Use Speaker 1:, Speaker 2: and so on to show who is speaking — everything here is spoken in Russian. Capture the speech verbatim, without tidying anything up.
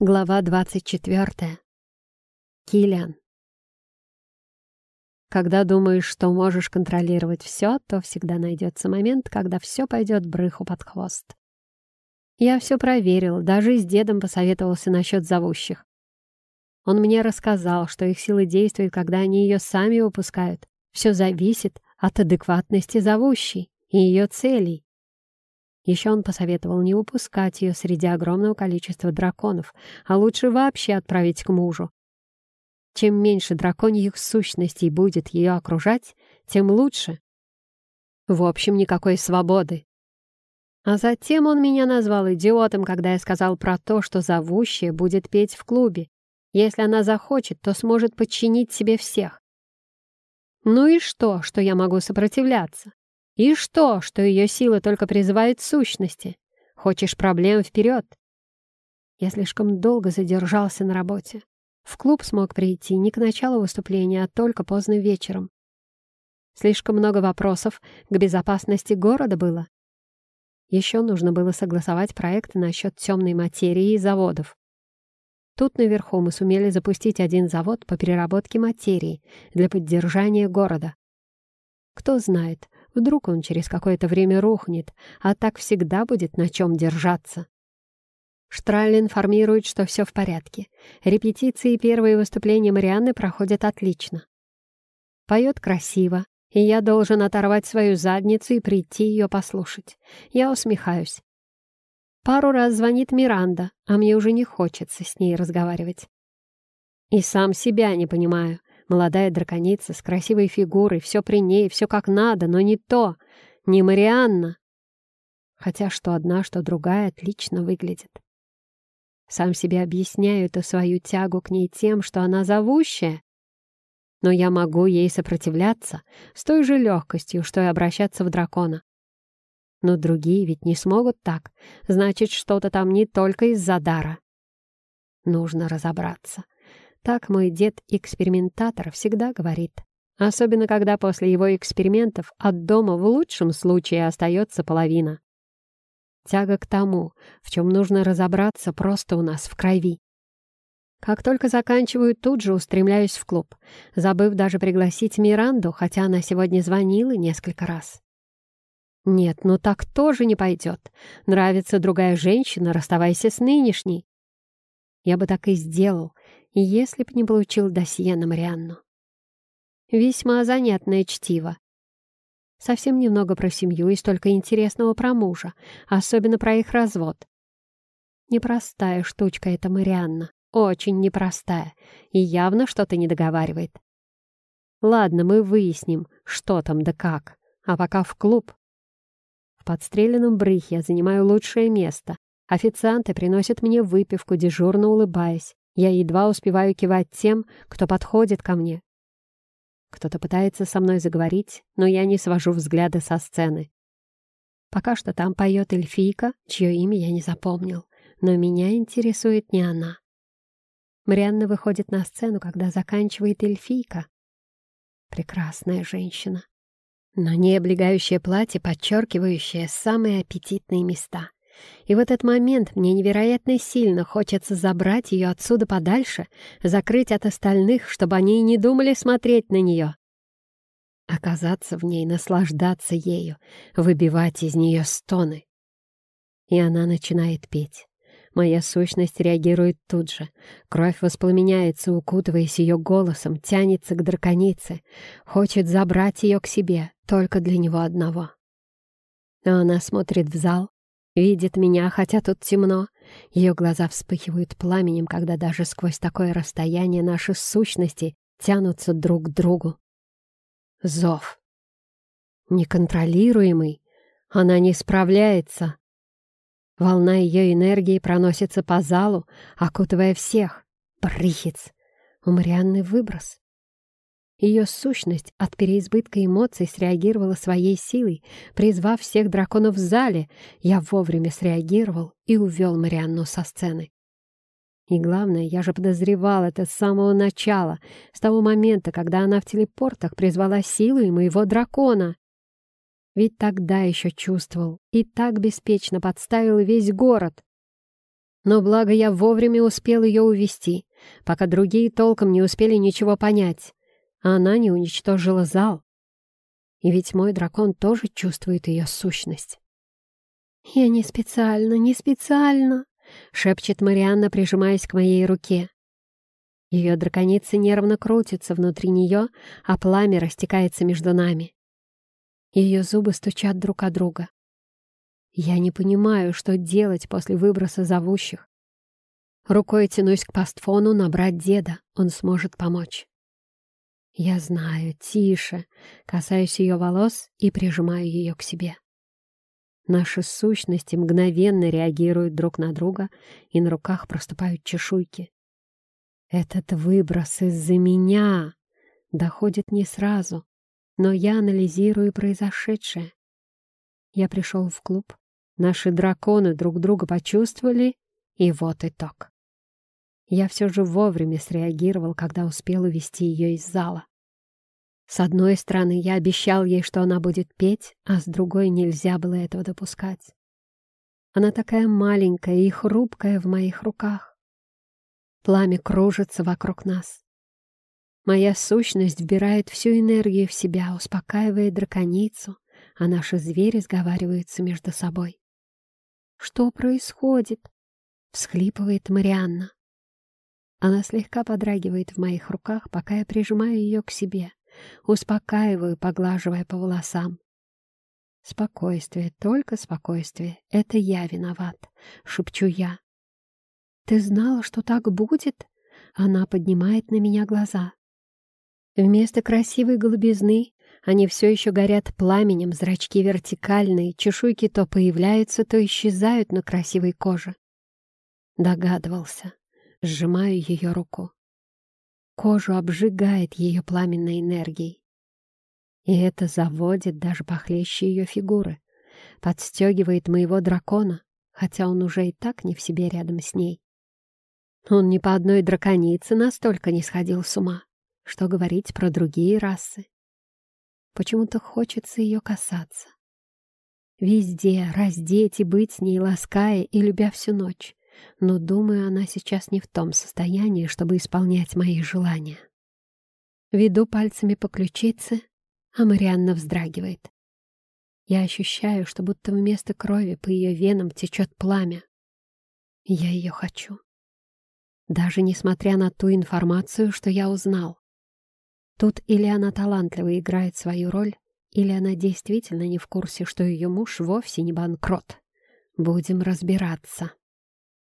Speaker 1: Глава двадцать четвертая. Киллиан. Когда думаешь, что можешь контролировать все, то всегда найдется момент, когда все пойдет брыху под хвост. Я все проверил, даже с дедом посоветовался насчет зовущих. Он мне рассказал, что их сила действует, когда они ее сами выпускают. Все зависит от адекватности зовущей и ее целей. Еще он посоветовал не выпускать ее среди огромного количества драконов, а лучше вообще отправить к мужу. Чем меньше драконьих сущностей будет ее окружать, тем лучше. В общем, никакой свободы. А затем он меня назвал идиотом, когда я сказал про то, что зовущая будет петь в клубе. Если она захочет, то сможет подчинить себе всех. Ну и что, что я могу сопротивляться? И что, что ее сила только призывает сущности? Хочешь проблем — вперед! Я слишком долго задержался на работе. В клуб смог прийти не к началу выступления, а только поздно вечером. Слишком много вопросов к безопасности города было. Еще нужно было согласовать проекты насчет темной материи и заводов. Тут наверху мы сумели запустить один завод по переработке материи для поддержания города. Кто знает, вдруг он через какое-то время рухнет, а так всегда будет на чем держаться. Штраль информирует, что все в порядке. Репетиции и первые выступления Марианны проходят отлично. Поет красиво, и я должен оторвать свою задницу и прийти ее послушать. Я усмехаюсь. Пару раз звонит Миранда, а мне уже не хочется с ней разговаривать. И сам себя не понимаю. Молодая драконица с красивой фигурой, все при ней, все как надо, но не то, не Марианна. Хотя что одна, что другая отлично выглядит. Сам себе объясняю эту свою тягу к ней тем, что она зовущая. Но я могу ей сопротивляться с той же легкостью, что и обращаться в дракона. Но другие ведь не смогут так, значит, что-то там не только из-за дара. Нужно разобраться. Так мой дед-экспериментатор всегда говорит. Особенно, когда после его экспериментов от дома в лучшем случае остается половина. Тяга к тому, в чем нужно разобраться, просто у нас в крови. Как только заканчиваю, тут же устремляюсь в клуб, забыв даже пригласить Миранду, хотя она сегодня звонила несколько раз. Нет, ну так тоже не пойдет. Нравится другая женщина, расставайся с нынешней. Я бы так и сделал, если б не получил досье на Марианну. Весьма занятное чтиво. Совсем немного про семью и столько интересного про мужа, особенно про их развод. Непростая штучка эта Марианна, очень непростая, и явно что-то не договаривает. Ладно, мы выясним, что там да как, а пока в клуб. В подстреленном брыхе я занимаю лучшее место. Официанты приносят мне выпивку, дежурно улыбаясь. Я едва успеваю кивать тем, кто подходит ко мне. Кто-то пытается со мной заговорить, но я не свожу взгляды со сцены. Пока что там поет эльфийка, чье имя я не запомнил, но меня интересует не она. Марианна выходит на сцену, когда заканчивает эльфийка. Прекрасная женщина. На ней облегающее платье, подчеркивающее самые аппетитные места. И в этот момент мне невероятно сильно хочется забрать ее отсюда подальше, закрыть от остальных, чтобы они и не думали смотреть на нее. Оказаться в ней, наслаждаться ею, выбивать из нее стоны. И она начинает петь. Моя сущность реагирует тут же. Кровь воспламеняется, укутываясь ее голосом, тянется к драконице, хочет забрать ее к себе, только для него одного. Но она смотрит в зал, видит меня, хотя тут темно. Ее глаза вспыхивают пламенем, когда даже сквозь такое расстояние наши сущности тянутся друг к другу. Зов. Неконтролируемый. Она не справляется. Волна ее энергии проносится по залу, окутывая всех. Брыхец. У Марианны выброс. Ее сущность от переизбытка эмоций среагировала своей силой, призвав всех драконов в зале. Я вовремя среагировал и увел Марианну со сцены. И главное, я же подозревал это с самого начала, с того момента, когда она в телепортах призвала силу и моего дракона. Ведь тогда еще чувствовал и так беспечно подставил весь город. Но благо я вовремя успел ее увести, пока другие толком не успели ничего понять, а она не уничтожила зал. И ведь мой дракон тоже чувствует ее сущность. «Я не специально, не специально!» — шепчет Марианна, прижимаясь к моей руке. Ее драконица нервно крутится внутри нее, а пламя растекается между нами. Ее зубы стучат друг о друга. Я не понимаю, что делать после выброса зовущих. Рукой тянусь к пастфону набрать деда, он сможет помочь. Я знаю, тише, касаюсь ее волос и прижимаю ее к себе. Наши сущности мгновенно реагируют друг на друга, и на руках проступают чешуйки. Этот выброс из-за меня доходит не сразу, но я анализирую произошедшее. Я пришел в клуб, наши драконы друг друга почувствовали, и вот итог. Я все же вовремя среагировал, когда успел увести ее из зала. С одной стороны, я обещал ей, что она будет петь, а с другой нельзя было этого допускать. Она такая маленькая и хрупкая в моих руках. Пламя кружится вокруг нас. Моя сущность вбирает всю энергию в себя, успокаивая драконицу, а наши звери сговариваются между собой. «Что происходит?» — всхлипывает Марианна. Она слегка подрагивает в моих руках, пока я прижимаю ее к себе, успокаиваю, поглаживая по волосам. «Спокойствие, только спокойствие. Это я виноват», — шепчу я. «Ты знала, что так будет?» Она поднимает на меня глаза. Вместо красивой голубизны они все еще горят пламенем, зрачки вертикальные, чешуйки то появляются, то исчезают на красивой коже. Догадывался. Сжимаю ее руку. Кожу обжигает ее пламенной энергией. И это заводит даже похлеще ее фигуры. Подстегивает моего дракона, хотя он уже и так не в себе рядом с ней. Он ни по одной драконице настолько не сходил с ума. Что говорить про другие расы? Почему-то хочется ее касаться. Везде раздеть и быть с ней, лаская и любя всю ночь. Но, думаю, она сейчас не в том состоянии, чтобы исполнять мои желания. Веду пальцами по ключице, а Марианна вздрагивает. Я ощущаю, что будто вместо крови по ее венам течет пламя. Я ее хочу. Даже несмотря на ту информацию, что я узнал. Тут или она талантливо играет свою роль, или она действительно не в курсе, что ее муж вовсе не банкрот. Будем разбираться.